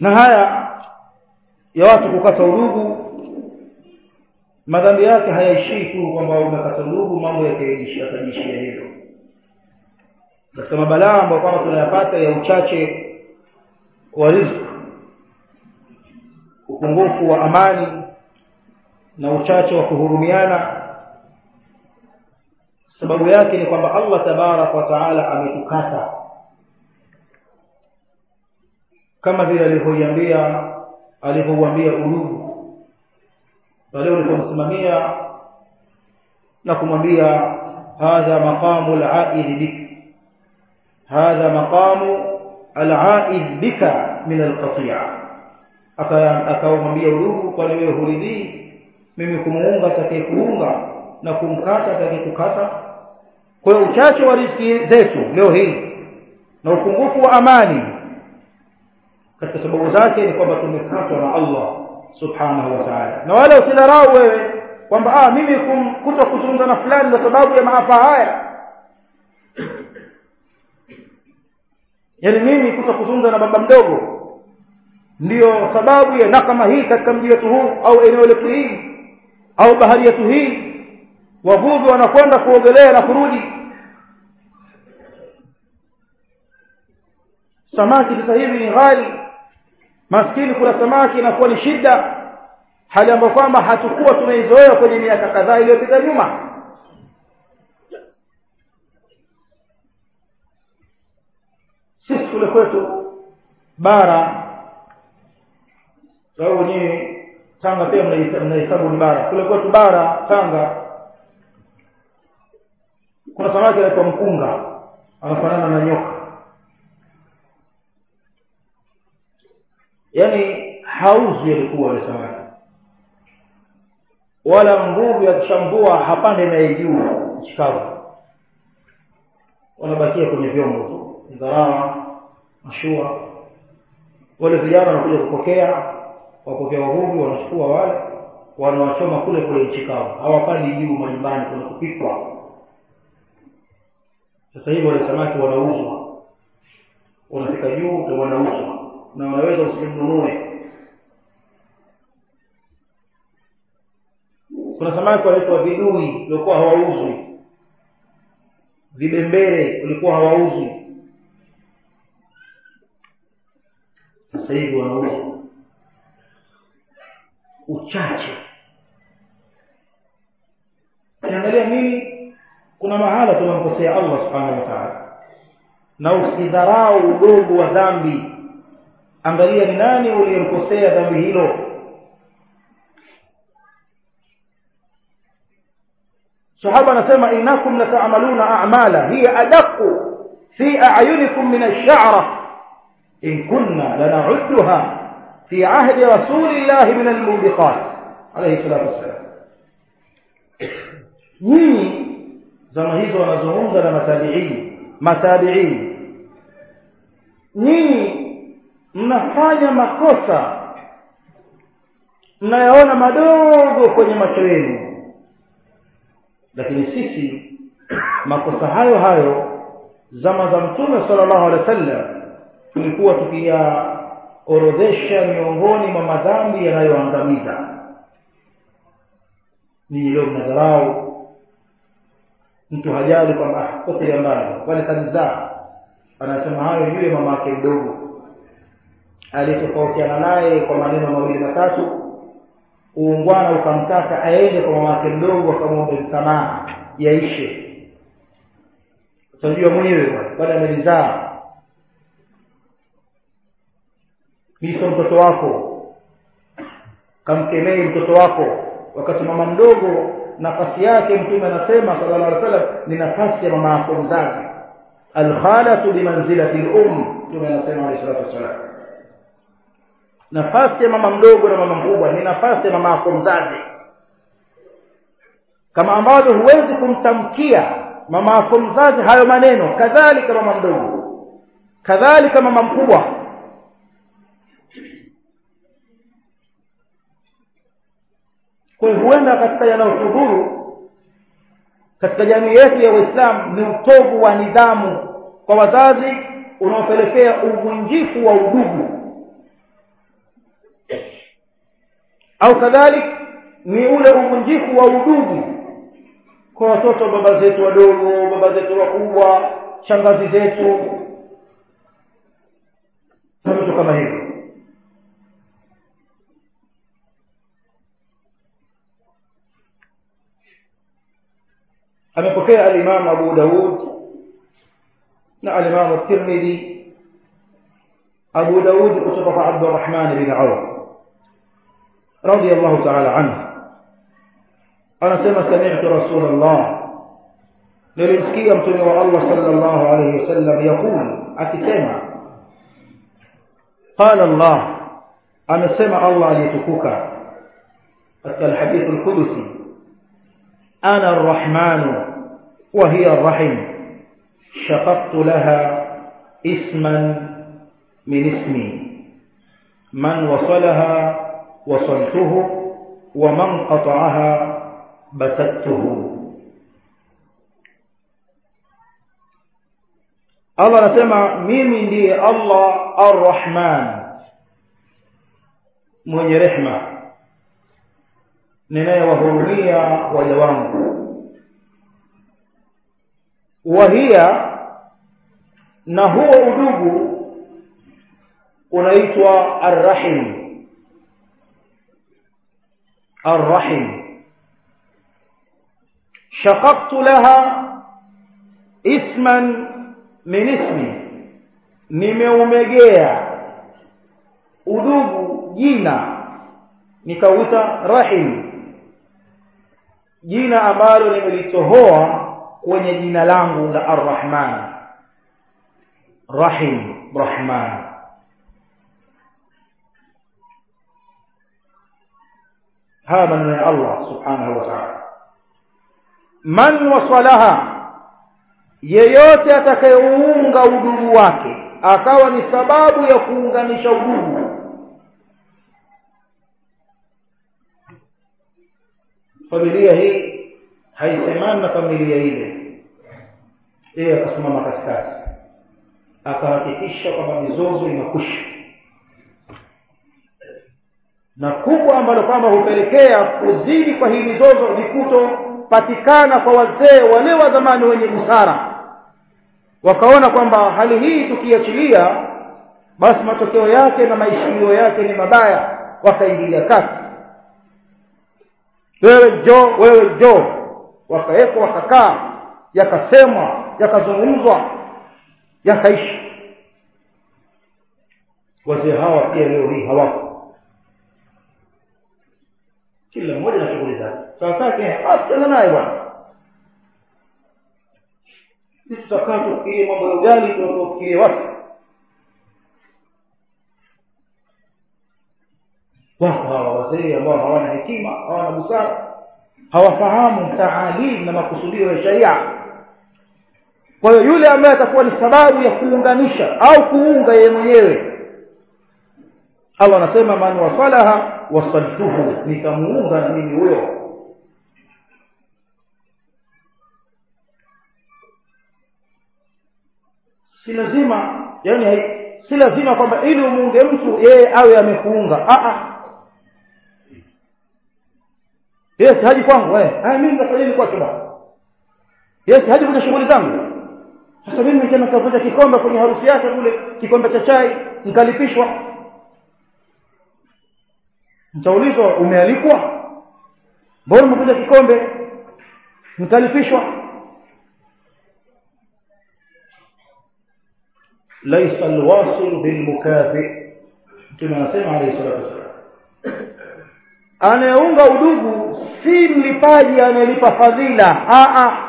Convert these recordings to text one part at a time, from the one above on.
na haya ya watu kukata udugu, madhambi yake hayaishii tu kwamba umekata udugu, mambo yakajishia hilo. Katika mabalaa ambayo kama tunayapata ya uchache wa riziki, upungufu wa amani na uchache wa kuhurumiana, sababu yake ni kwamba Allah tabarak wa taala ametukata, kama vile alivyouambia udugu pale ulipomsimamia na kumwambia hadha maqamu al-aid bik, hadha maqamu al-aid bika min al-qati'a. Akamwambia udugu, kwani wewe huridhii mimi kumuunga atakayekuunga na kumkata atakayekukata? Kwa hiyo uchache wa riziki zetu leo hii na upungufu wa amani, katika sababu zake ni kwamba tumekatwa na Allah subhanahu wa ta'ala. Na wala usidharau wewe kwamba mimi kutokuzungumza na fulani kwa sababu ya maafa haya, yani mimi kutokuzungumza na baba mdogo ndio sababu ya nakama hii katika mji wetu huu au eneo letu hili au bahari yetu hii, wavuvi wanakwenda kuogelea na kurudi. Samaki sasa hivi ni ghali, maskini kula samaki inakuwa ni shida, hali ambayo kwamba hatakuwa tunaizoea kwenye miaka kadhaa iliyopita nyuma. Sisi kule kwetu bara, sababu ni Tanga pia mnahesabu ni bara, kule kwetu bara Tanga kuna samaki anaitwa mkunga, anafanana na nyoka, yani hauzi alikuwa ile samaki, wala mvuvi akishambua hapande na juu chikavu, wanabakia kwenye vyombo tu, ndarawa, mashua. Wale vijana wanakuja kupokea wavuvi, wanachukua wale wanawachoma kule chikavu, hawapandi juu majumbani kuna kupikwa. Sasa hivi wale samaki wanauzwa, wanafika juu na wanauzwa, na unaweza usimnunue. Kuna samaki wanaitwa vidui walikuwa hawauzwi, vibembere walikuwa hawauzwi, sasa hivi wanauzwa. Uchache kiangalia nini, kuna mahala tunamkosea Allah subhanahu wa ta'ala. Na usidharau udogo wa dhambi, angalia ni nani uliyemkosea dhambi hilo. Sahaba anasema innakum lata'maluna a'mala hiya adaqu fi a'yunikum min ash-sha'ra in kunna lana'udduha fi 'ahdi rasulillahi min al-mubiqat alayhi salatu wassalam. Nyinyi zama hizo wanazungumza na matabi'in, nyinyi mnafanya makosa mnayaona madogo kwenye macho yenu, lakini sisi makosa hayo zama za Mtume sallallahu alaihi wasallam tulikuwa tukiyaorodhesha miongoni mwa madhambi yanayoangamiza. Ni leo mnadharau, mtu hajali kwamba kote ya mbali wale kanisa, anasema hayo yule mama yake mdogo alitofautiana naye kwa maneno mawili matatu, uungwana ukamtaka aende kwa mama yake mdogo akamwombe msamaha yaishe. Utajua mwenyewe baada ya mizaa, hizo mtoto wako kamkemei mtoto wako, wakati mama mdogo nafasi yake Mtume anasema sallallahu alaihi wasallam ni nafasi ya mama yako mzazi, al-khalatu bimanzilati al-umm. Mtume anasema alayhi salatu wasallam nafasi ya mama mdogo na mama mkubwa ni nafasi ya mama yako mzazi. Kama ambavyo huwezi kumtamkia mama yako mzazi hayo maneno, kadhalika mama mdogo, kadhalika mama mkubwa. Kwa hiyo huenda katika yanayotudhuru katika jamii yetu ya Uislamu ni utovu wa nidhamu kwa wazazi unaopelekea uvunjifu wa udugu. au kadhalik ni ule uvunjifu wa udugu kwa watoto baba zetu wadogo, baba zetu wakubwa, shangazi zetu na vitu kama hivyo. amepokea al-Imam Abu Daud na al-Imam at-Tirmidhi. Abu Daud kutoka kwa Abdurrahman bin Auf radiyallahu ta'ala anhu anasema sami'tu Rasulullah, nilimsikia mtume wa Allah sallallahu alayhi wasallam yakul, akisema qala Allah, amesema Allah aliyetukuka katika al-hadith al-qudusi, ana ar-rahman wa hiya ar-rahim shaqaqtu laha isman min ismi man wasalaha wasaltuhu wa man qata'aha batattuhu. Allah anasema mimi ndiye Allah ar-Rahman, mwenye rehema, ninayewahurumia waja wangu. Wahia, na huo udugu unaitwa ar-Rahim. ar-Rahim shaqaqtu laha isman min ismi, nimeumegea udugu jina nikauita Rahim, jina ambalo nimelitohoa kwenye jina langu la Ar-Rahman. Rahim, Rahman. haya maneno ya Allah subhanahu wa ta'ala. Man wasalaha, yeyote atakayeunga udugu wake akawa ni sababu ya kuunganisha udugu. Familia hii haisemani na familia ile, yeye akasimama katikati akahakikisha kwamba mizozo inakwisha. Na kubwa ambalo kwamba hupelekea kuzidi kwa hii mizozo ni kutopatikana kwa wazee wale wa zamani wenye busara, wakaona kwamba hali hii tukiachilia basi matokeo yake na maishilio yake ni mabaya, wakaingilia kati. wewe jo wakaekwa, wakakaa, yakasemwa, yakazungumzwa, yakaishi. Wazee hawa pia leo hii hawako, kila mmoja na shughuli zake. Sasa achana naye bwana, sisi tutakaa tufikirie mambo ya ugali, tufikirie wapi? Wako hawa wazee ambao hawana hekima, hawana busara, hawafahamu taalim na makusudio ya sharia. Kwa hiyo yule ambaye atakuwa ni sababu ya kuunganisha au kuunga yeye mwenyewe, Allah anasema man wasalaha wasaltuhu, nitamuunga na mimi huyo. Si lazima, yani si lazima kwamba ili umuunge mtu yeye awe amekuunga. Yes, haji kwangu mimi nitafanya nini kwake bwana? Yes, haji kwenye shughuli zangu. Sasa mimi tena nitafuta kikombe kwenye harusi yake kule, kikombe cha chai, nikalipishwa. Nitaulizwa umealikwa? Mbona umekuja kikombe? Nikalipishwa. Laysa alwasil bilmukafi, tunasema alayhi salatu wasallam, anayeunga udugu si mlipaji anayelipa fadhila.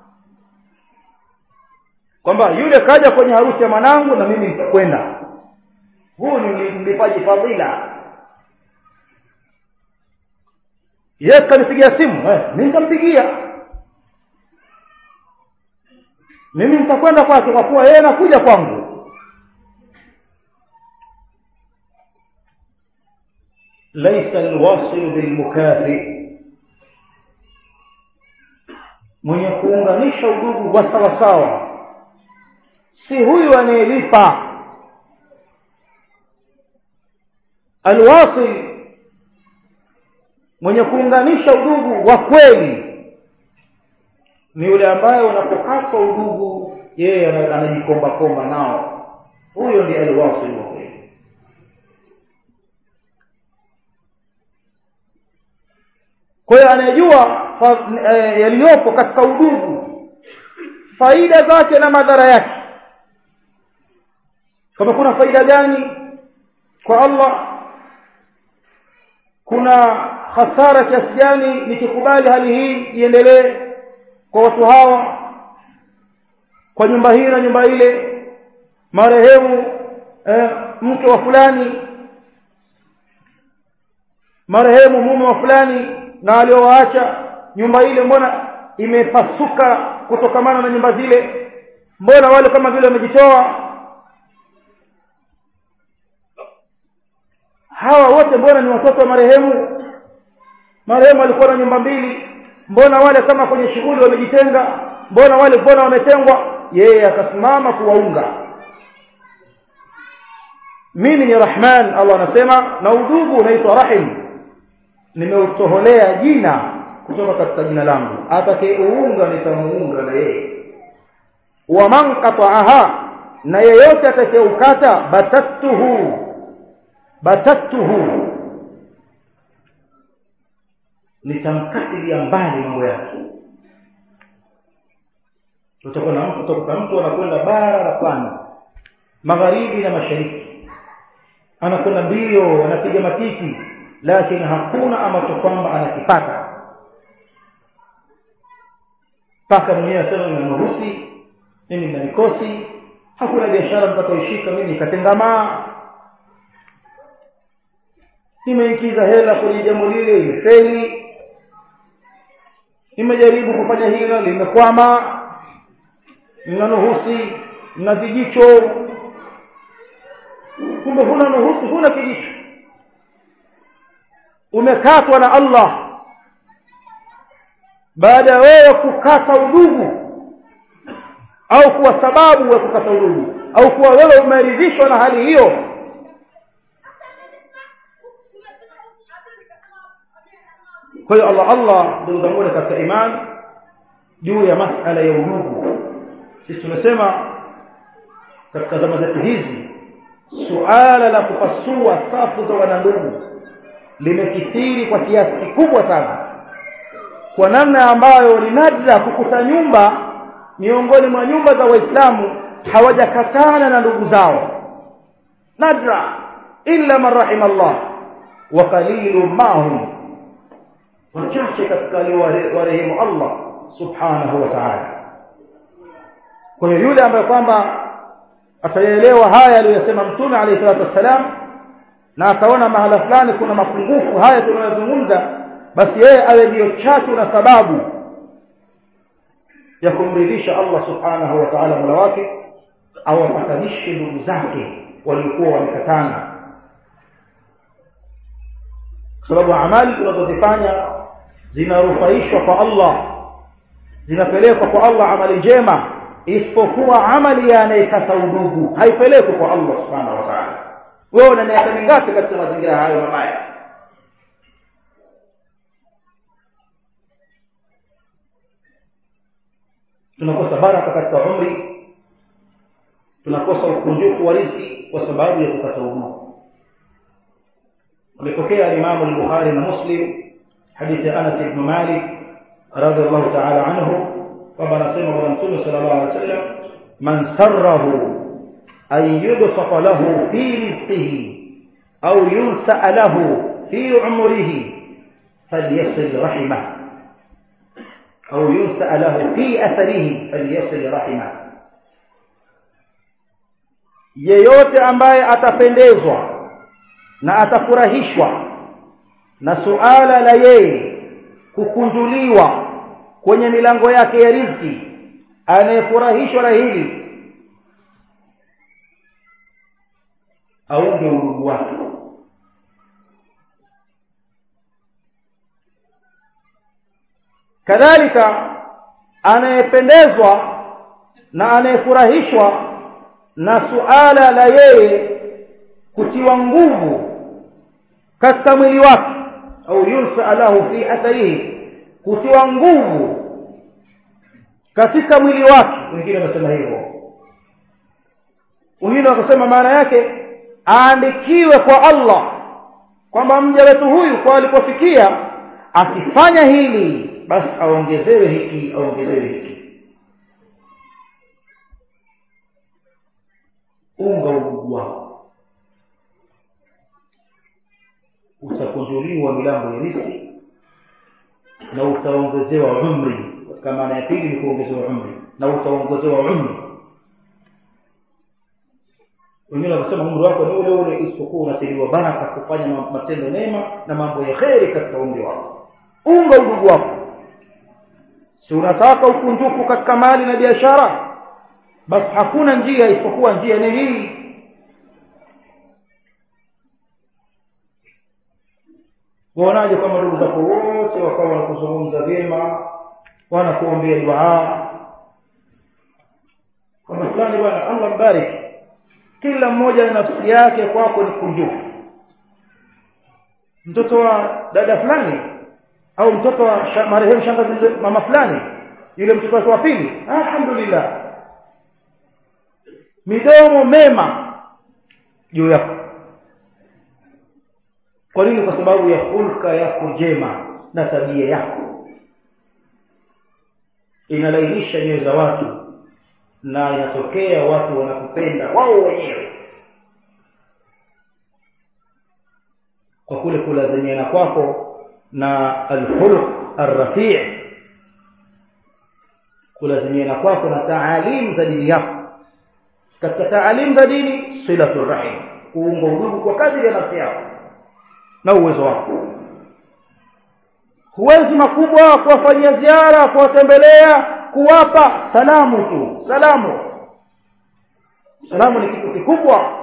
Kwamba yule kaja kwenye harusi ya mwanangu na mimi nitakwenda, huyu ni mlipaji fadhila. Yeye kanipigia simu, mimi nitampigia, mimi nitakwenda kwake kwa kuwa yeye anakuja kwangu. Laysa alwasil bilmukafi, mwenye kuunganisha udugu wa sawa sawa si huyu anayelipa. Alwasil mwenye kuunganisha udugu wa kweli ni yule ambaye unapokata udugu yeye anajikomba komba nao. Huyo ndiye alwasil wa kweli. Kwa hiyo anajua yaliyopo katika udugu, faida zake na madhara yake. Kama kuna faida gani kwa Allah, kuna hasara kiasi gani nikikubali hali hii iendelee kwa watu hawa, kwa nyumba hii na nyumba ile, marehemu mke wa fulani, marehemu mume wa fulani na aliowaacha, nyumba ile mbona imepasuka kutokamana na nyumba zile, mbona wale kama vile wamejitoa, hawa wote mbona ni watoto wa marehemu, marehemu alikuwa na nyumba mbili, mbona wale kama kwenye shughuli wamejitenga, mbona wale wametengwa. Yeye akasimama kuwaunga. Mimi ni Rahman, Allah anasema, na udugu unaitwa Rahim, nimeutoholea jina kutoka katika jina langu, atakayeunga nitamuunga na yeye. Wa man qata'aha, na yeyote atakayeukata, batattuhu, nitamkatilia mbali mambo yake. Utakuta mtu anakwenda bara na pwani, magharibi na mashariki, anakwenda mbio, anapiga matiki, lakini hakuna ambacho kwamba anakipata. Paka mwenyewe asema nimeruhusi, mimi nina mikosi, hakuna biashara nitakayoishika mimi nikatengamaa, nimeingiza hela kwenye jambo lile imefeli, nimejaribu kufanya hilo limekwama, nina nuhusi, nina kijicho. Kumbe huna nuhusi, huna kijicho, umekatwa na Allah. Baada wewe kukata udugu au kuwa sababu ya kukata udugu au kuwa wewe umeridhishwa na hali hiyo, kwa hiyo Allah ndio zamuni katika imani juu ya masala ya udugu. Sisi tumesema katika zama zetu hizi suala la kupasua safu za wanandugu limekithiri kwa kiasi kikubwa sana, kwa namna ambayo ni nadra kukuta nyumba miongoni mwa nyumba za Waislamu hawajakatana na ndugu zao, nadra, illa man rahimallah, wa qalilun mahum, wachache katika warehemu Allah subhanahu wa ta'ala. Kwa hiyo yule ambaye kwamba ataelewa haya aliyosema Mtume alayhi salatu wasalam, na akaona mahala fulani kuna mapungufu haya tunayozungumza, basi yeye awe ndio chachu na sababu ya kumridhisha Allah subhanahu wa ta'ala mola wake, au apatanishe ndugu zake waliokuwa wamekatana. Kwa sababu amali tunazozifanya zinarufaishwa kwa Allah, zinapelekwa kwa Allah amali njema, isipokuwa amali ya anayekata udugu haipelekwi kwa Allah subhanahu wa ta'ala. Wewe una miaka mingapi katika mazingira hayo mabaya? Tunakosa baraka katika umri, tunakosa ukunjufu wa riziki kwa sababu ya kukata udugu. Amepokea Imam al-Bukhari na Muslim hadithi ya Anas ibn Malik radhiallahu ta'ala anhu, kwamba anasema Bwana Mtume sallallahu alaihi wasallam, man sarrahu an yubsata lahu fi rizqihi au yunsa lahu fi umrihi falyasil rahimah au yunsa lahu fi atharihi falyasil rahimah. Yeyote ambaye atapendezwa na atafurahishwa na suala la yeye kukunjuliwa kwenye milango yake ya riziki, anayefurahishwa na hili, aunge udugu wake. Kadhalika anayependezwa na anayefurahishwa na suala la yeye kutiwa nguvu katika mwili wake, au yunsa lahu fi atharihi, kutiwa nguvu katika mwili wake. Wengine wanasema hivyo, wengine wakasema maana yake aandikiwe kwa Allah kwamba mja wetu huyu kwa alipofikia akifanya hili basi aongezewe hiki, aongezewe hiki. Unga udugu wako, utakunjuliwa milango ya riziki na utaongezewa umri. Katika maana ya pili ni kuongezewa umri, na utaongezewa umri. Wengine wanasema umri wako ni ule ule, isipokuwa unatiliwa baraka kufanya matendo mema na mambo ya kheri katika umri wako. Unga udugu wako. Si unataka ukunjufu katika mali na biashara, basi hakuna njia isipokuwa njia ni hii. Waonaje kama ndugu zako wote wakawa wanakuzungumza vyema, wanakuombea dua kama fulani, bwana Allah mbariki, kila mmoja nafsi yake kwako ni kunjufu. Mtoto wa dada fulani au mtoto wa marehemu shangazi mama fulani, yule mtoto wa pili, alhamdulillah, midomo mema juu yako. Kwa nini? Kwa sababu ya hulka yako njema na tabia yako inalainisha nyoyo za watu, na inatokea watu wanakupenda wao wenyewe kwa kule kulazimiana kwako na alkhuluq arrafi', kulazimiana kwako na taalim za dini yako. Katika taalim za dini, silatul rahim, kuunga udugu kwa kadri ya nafsi yako na uwezo wako. Huwezi makubwa kuwafanyia ziara, kuwatembelea, kuwapa salamu tu. Salamu ni kitu kikubwa.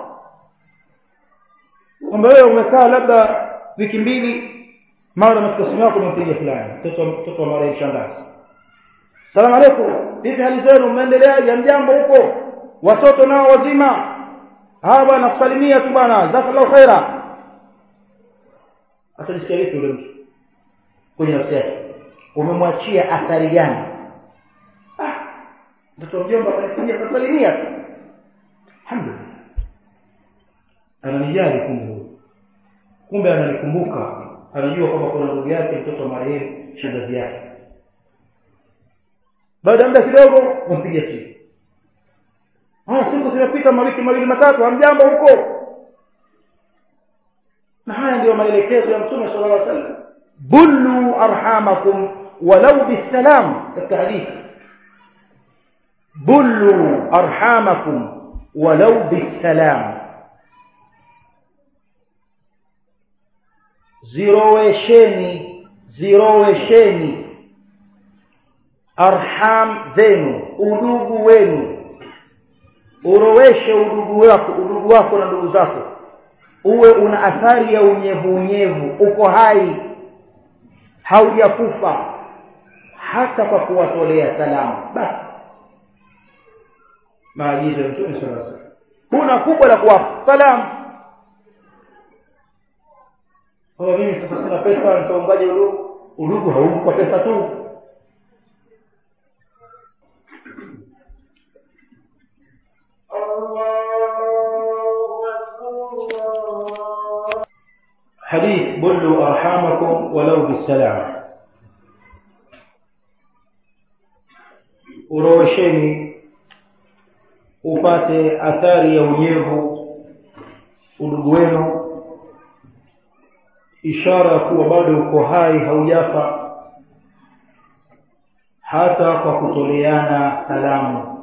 Kwamba wewe umekaa labda wiki mbili, mara mtu simu yako umempigia fulani, mtoto wa marehemu shangazi, salamu alaykum, vipi hali zenu, mnaendeleaje, mjambo huko, watoto nao wazima, bwana kusalimia tu bwana, jazakallahu khaira. Atajisikia vipi yule mtu kwenye nafsi yake? Umemwachia athari gani? Mtoto mjomba kanipigia kusalimia tu, alhamdulillah, ananijali, kumbe ananikumbuka, anajua kwamba kuna ndugu yake mtoto wa marehemu shangazi yake. Baada ya muda kidogo umpigia simu, siku zimepita mawiki mawili matatu, hamjambo huko. Na haya ndio maelekezo ya Mtume sallallahu alaihi wasallam, bullu arhamakum walau bisalam. Katika hadithi, bullu arhamakum walau bisalam, zirowesheni arham zenu, udugu wenu. Uroweshe udugu wako na ndugu zako, uwe una athari ya unyevu, uko hai, haujakufa, hata kwa kuwatolea salamu. Basi maagizo ya Mtume sallallahu alaihi wasallam, kuna kubwa la kuwapa salamu. Kwa mimi sasa sina pesa, nitaungaje udugu? Hauko kwa pesa tu. حديث بلوا أرحامكم ولو بالسلام. Urosheni upate athari ya unyevu udugu wenu, ishara kuwa bado uko hai, haujafa, hata kwa kutoleana salamu.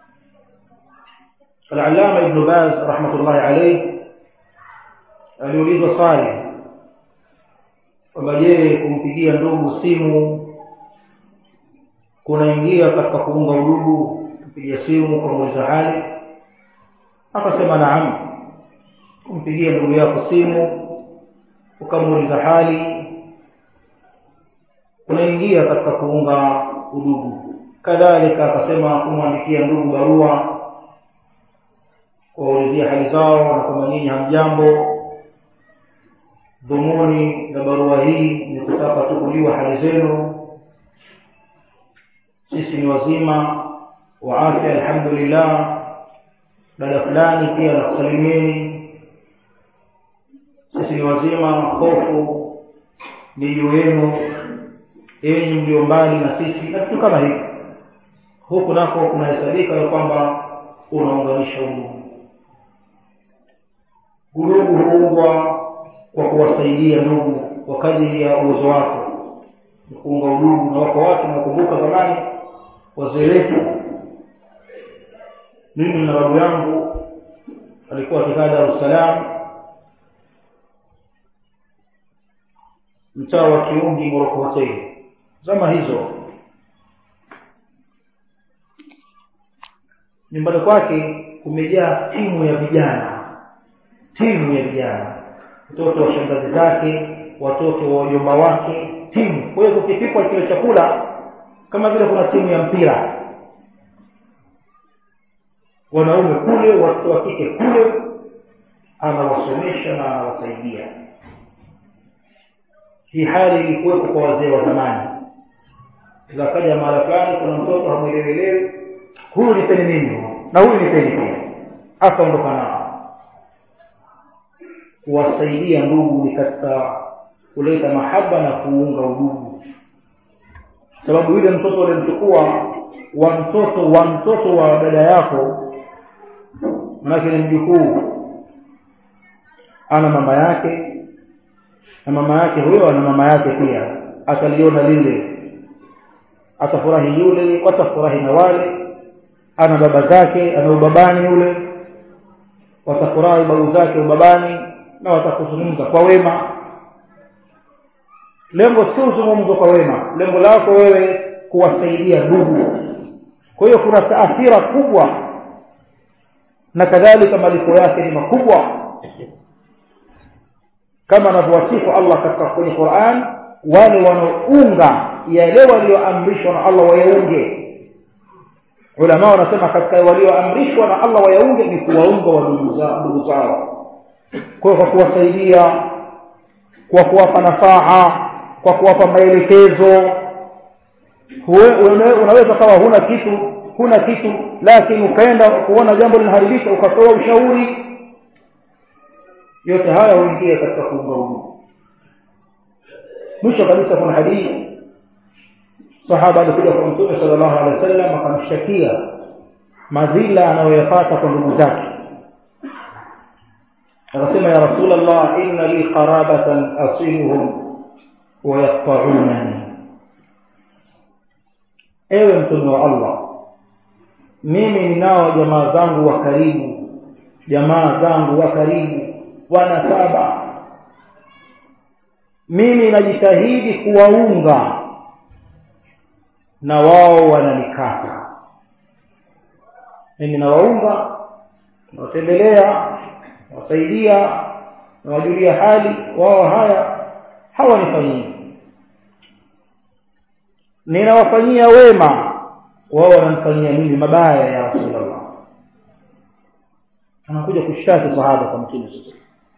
Al-Allama Ibn Baz rahmatullahi alayhi aliulizwa swali kwamba je, kumpigia ndugu simu kunaingia katika kuunga udugu? Kupigia simu kumuuliza hali? Akasema naam, kumpigia ndugu yako simu ukamuuliza hali kunaingia katika kuunga udugu. Kadhalika akasema kumwandikia ndugu barua kuwaulizia hali zao na kama nyinyi hamjambo. Dhumuni la barua hii ni kutaka kujua hali zenu. Sisi ni wazima wa afya alhamdulillah. Dada fulani pia nakusalimieni. Sisi ni wazima, hofu ni juu yenu, enyi mlio mbali na sisi, na kitu kama hivi. Huku nako kunahesabika ya kwamba unaunganisha udugu. Udugu huungwa kwa kuwasaidia ndugu kwa kadri ya uwezo wako. Kuunga udugu, na wako watu nakumbuka zamani wazee wetu, mimi na babu yangu alikuwa akikaa Dar es Salaam, mtaa wa Kiungi Morocco Hotel. Zama hizo nyumbani kwake kumejaa timu ya vijana, watoto wa shangazi zake, watoto wa wajomba wake, timu. Kwa hiyo kukipikwa kile chakula kama vile kuna timu ya mpira, wanaume kule, watoto wa kike kule, anawasomesha na anawasaidia. Hii hali ilikuwa kwa wazee wa zamani. Zakaja mara fulani kuna mtoto hamuelewelewi, huyu nipeni nini na huyu nipeni pia, akaondoka nao. Kuwasaidia ndugu ni katika kuleta mahaba na kuunga udugu. Sababu yule mtoto ulimchukua wa mtoto wa dada yako, manake ni mjukuu, ana mama yake, na mama yake huyo ana mama yake pia, ataliona lile, atafurahi yule, watafurahi na wale. Ana baba zake, ana ubabani yule, watafurahi babu zake ubabani, na watakuzungumza kwa wema. Lengo sio kuzungumza kwa wema, lengo lako wewe kuwasaidia ndugu. Kwa hiyo kuna taathira kubwa, na kadhalika malipo yake ni makubwa, kama anavyowasifu Allah katika kwenye Qur'an, wale wanaounga yale walioamrishwa na Allah wayaunge. Ulama wanasema katika walioamrishwa na Allah wayaunge ni kuwaunga ndugu zao, kwa kuwasaidia, kwa kuwapa nasaha, kwa kuwapa maelekezo. Unaweza kama huna kitu lakini ukaenda kuona jambo linaharibika ukatoa ushauri. Yote haya huingia katika kuunga udugu. Mwisho kabisa kuna hadithi, sahaba alikuja kwa Mtume sallallahu alaihi wasallam akamshakia madhila anayoyapata kwa ndugu zake. Akasema, ya Rasulullah, inna li qarabatan asiluhum wa yaqta'unani. Ewe Mtume wa Allah, mimi ninao jamaa zangu wa karibu, wana saba. Mimi najitahidi kuwaunga na wao wananikata. Mimi nawaunga, nawatembelea, nawasaidia, nawajulia hali, wao haya hawanifanyii. Ninawafanyia wema, wao wananifanyia mimi mabaya ya Rasulullah. Anakuja kushtaki sahaba kwa Mtume sasa.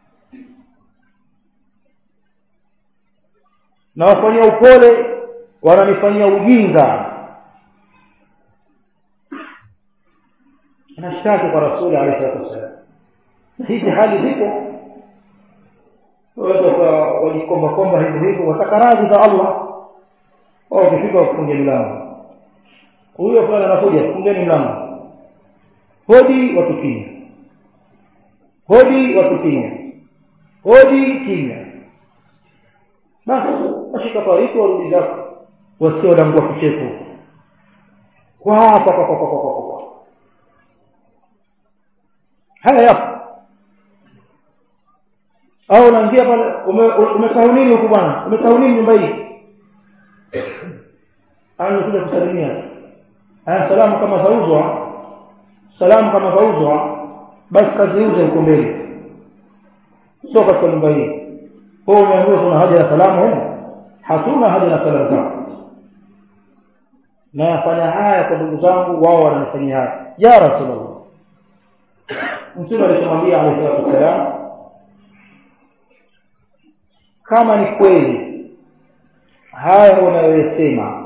Nawafanyia upole, wananifanyia ujinga. Anashtaki kwa Rasul alayhi wasallam. Hizi hali zipo. Wao wajikomba hivyo wataka radhi za Allah. Wao kifika kufunga mlango, huyo fulani anakuja, fungeni mlango, hodi kimya. Basi ashika parifu warudi zako, wasio langua kicheko kwa haya yapo. Au unaingia pale, umesahau nini huko bwana, umesahau nini nyumba hii? Anakuja kusalimia, salamu kama zauzwa, basi kaziuze huko mbele, sio katika nyumba hii. Kwa umeambiwa kuna haja ya salamu huko, hatuna haja na salamu zako. Na yafanya haya kwa ndugu zangu, wao wananifanyia haya. Ya Rasulullah, Mtume alimwambia alayhi wasallam, kama ni kweli haya unayosema,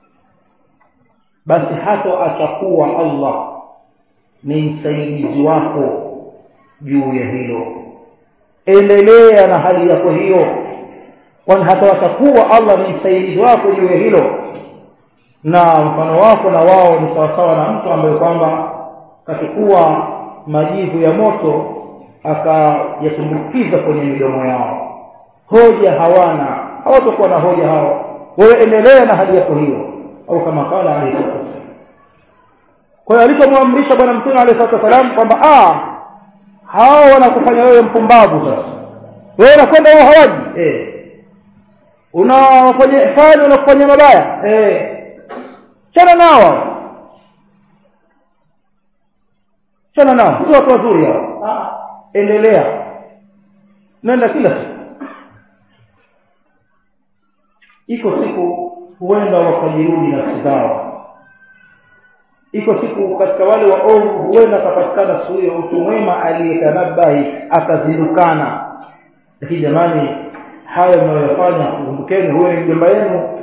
basi hata atakuwa Allah ni msaidizi wako juu ya hilo. Endelea na hali yako hiyo, kwani hata atakuwa Allah ni msaidizi wako juu ya hilo. Na mfano wako na wao ni sawasawa na mtu ambaye kwamba kachukua majivu ya moto akayatumbukiza kwenye midomo yao. Hoja hawana, hawatakuwa na hoja hao. Wewe endelea na hali yako hiyo, au kama kala alayhi wasallam. Kwa hiyo alipomwamrisha bwana mtume alayhi wasallam kwamba hao wanakufanya wewe mpumbavu, sasa wewe unakwenda wao hawaji, unafanya ihsani, unafanya mabaya, chana nao, chana nao, sio watu wazuri hao. Endelea, nenda kila siku. Iko siku huenda wakajirudi nafsi zao. Iko siku katika wale waovu huenda kapatikana siku hiyo mtu mwema aliyetanabahi akazindukana. Lakini jamani, haya mnayofanya kumbukeni, huyo ni mjomba yenu.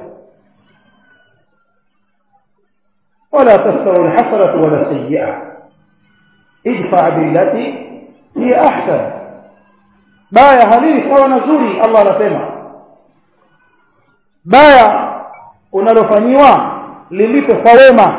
wala tasawu alhasanatu wala sayyi'a, idfa billati hiya ahsan. Baya halili sawa na zuri. Allah anasema baya unalofanyiwa lilipe kwa wema.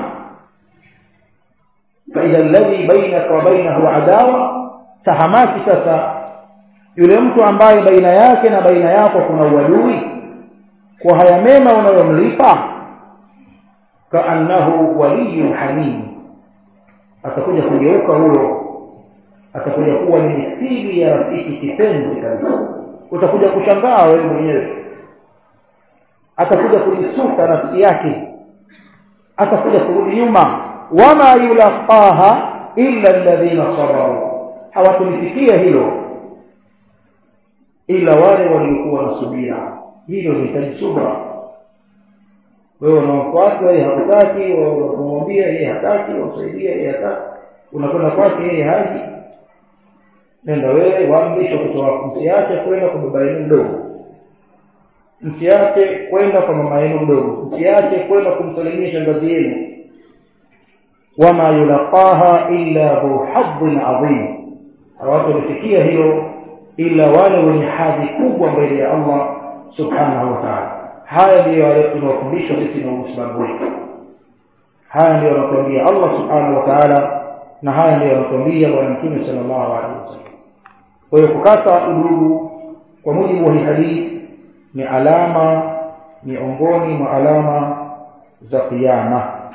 فإذا الذي بينك وبينه عداوة tahamaki. Sasa yule mtu ambaye baina yake na baina yako kuna uadui, kwa haya mema unayomlipa, kaannahu waliyyun hamim, atakuja kugeuka huyo, atakuja kuwa ni mithili ya rafiki kipenzi kabisa. Utakuja kushangaa wewe mwenyewe, atakuja kujisuka nafsi yake, atakuja kurudi nyuma. wama yulaqaha illa alladhina sabaru, hawatulifikia hilo ila wale waliokuwa na subira. Hilo ni subra. Wewe unamfuata yeye hataki, unamwambia yeye hataki, unamsaidia yeye hataki, unakwenda kwake yeye haji, nenda wewe waamrisha kutoa. Msiache kwenda kwa baba yenu mdogo, msiache kwenda kwa mama yenu mdogo, msiache kwenda kumsalimia shangazi yenu. wama yulaqaha illa dhu hadd adhim, hawatulifikia hilo ila wale wenye hadhi kubwa mbele ya Allah subhanahu wa ta'ala. Haya ndiyo tunayofundishwa sisi na Uislamu wetu. Haya ndiyo anatuambia Allah subhanahu wa ta'ala, na haya ndiyo anatuambia bwana mtume sallallahu alaihi wasallam. Kwa hiyo kukata udugu kwa mujibu wa hadithi ni alama miongoni mwa alama za kiyama.